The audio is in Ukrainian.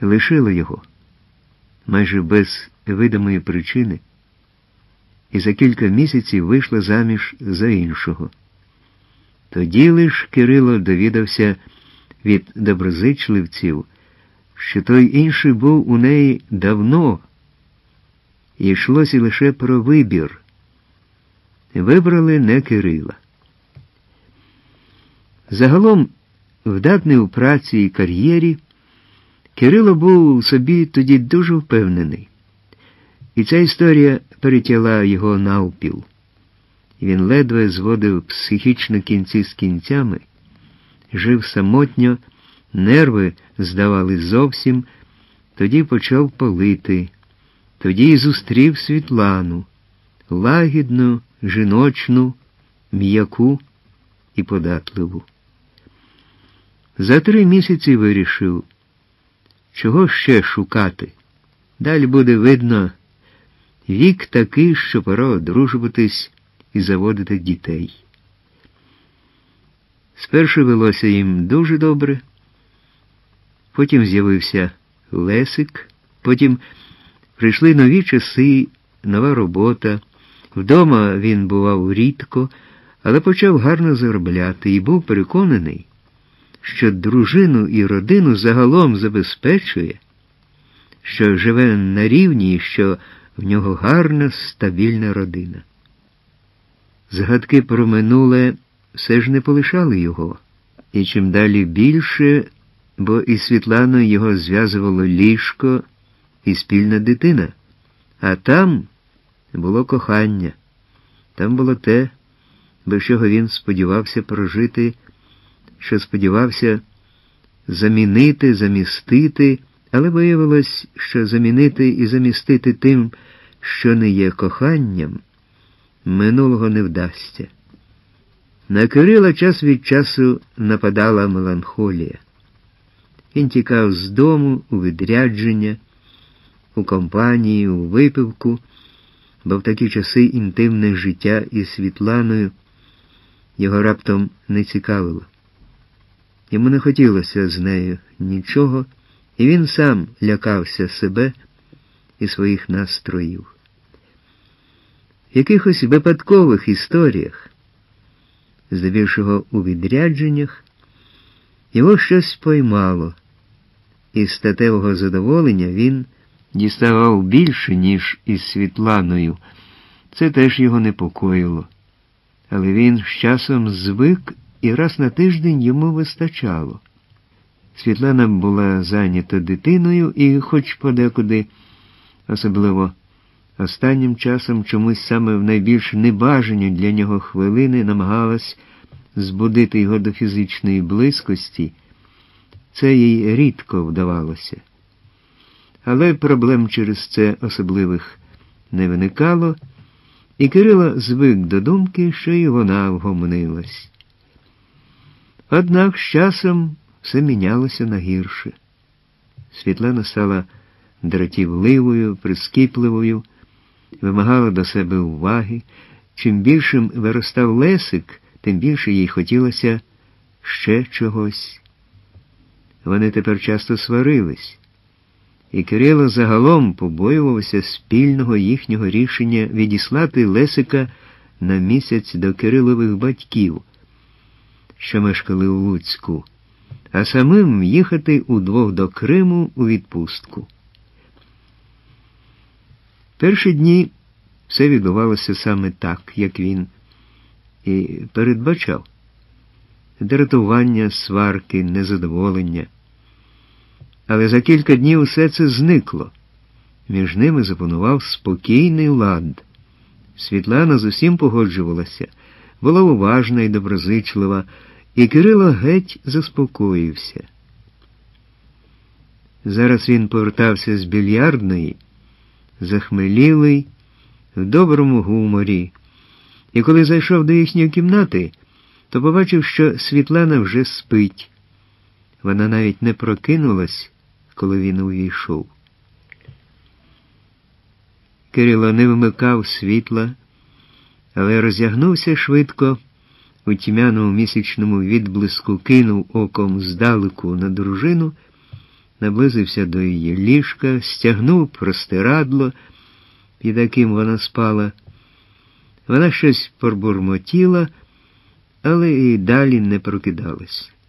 лишила його, майже без видимої причини, і за кілька місяців вийшла заміж за іншого. Тоді лиш Кирило довідався від доброзичливців, що той інший був у неї давно, і йшлося лише про вибір. Вибрали не Кирила. Загалом, вдатний у праці і кар'єрі, Кирило був у собі тоді дуже впевнений. І ця історія перетяла його навпіл. Він ледве зводив психічно кінці з кінцями, жив самотньо, нерви здавались зовсім, тоді почав палити, тоді й зустрів Світлану, лагідну, жіночну, м'яку і податливу. За 3 місяці вирішив, чого ще шукати. Далі буде видно, вік такий, що пора одружуватись і заводити дітей. Спершу велося їм дуже добре, потім з'явився Лесик, потім прийшли нові часи, нова робота. Вдома він бував рідко, але почав гарно заробляти і був переконаний, що дружину і родину загалом забезпечує, що живе на рівні і що в нього гарна, стабільна родина. Згадки про минуле все ж не полишали його, і чим далі більше, бо із Світланою його зв'язувало ліжко і спільна дитина, а там було кохання, там було те, без чого він сподівався прожити, що сподівався замінити, замістити, але виявилось, що замінити і замістити тим, що не є коханням, минулого не вдасться. На Кирила час від часу нападала меланхолія. Він тікав з дому у відрядження, у компанії, у випивку, бо в такі часи інтимне життя із Світланою його раптом не цікавило. Йому не хотілося з нею нічого, і він сам лякався себе і своїх настроїв. В якихось випадкових історіях, здебільшого у відрядженнях, його щось поймало, і статевого задоволення він діставав більше, ніж із Світланою. Це теж його непокоїло. Але він з часом звик, і раз на тиждень йому вистачало. Світлана була зайнята дитиною і хоч подекуди, особливо останнім часом, чомусь саме в найбільш небажані для нього хвилини намагалась збудити його до фізичної близькості, це їй рідко вдавалося. Але проблем через це особливих не виникало, і Кирило звик до думки, що і вона вгомонилась. Однак з часом все мінялося на гірше. Світлана стала дратівливою, прискіпливою, вимагала до себе уваги. Чим більшим виростав Лесик, тим більше їй хотілося ще чогось. Вони тепер часто сварились, і Кирило загалом побоювався спільного їхнього рішення відіслати Лесика на місяць до Кирилових батьків, що мешкали у Луцьку, а самим їхати удвох до Криму у відпустку. Перші дні все відбувалося саме так, як він і передбачав. Дратування, сварки, незадоволення. Але за кілька днів усе це зникло. Між ними запанував спокійний лад. Світлана з усім погоджувалася, була уважна і доброзичлива, і Кирило геть заспокоївся. Зараз він повертався з більярдної, захмелілий, в доброму гуморі, і коли зайшов до їхньої кімнати, то побачив, що Світлана вже спить. Вона навіть не прокинулась, коли він увійшов. Кирило не вмикав світла, але розягнувся швидко, у тьмяному місячному відблиску кинув оком здалеку на дружину, наблизився до її ліжка, стягнув простирадло, під яким вона спала. Вона щось пробурмотіла, але і далі не прокидалась.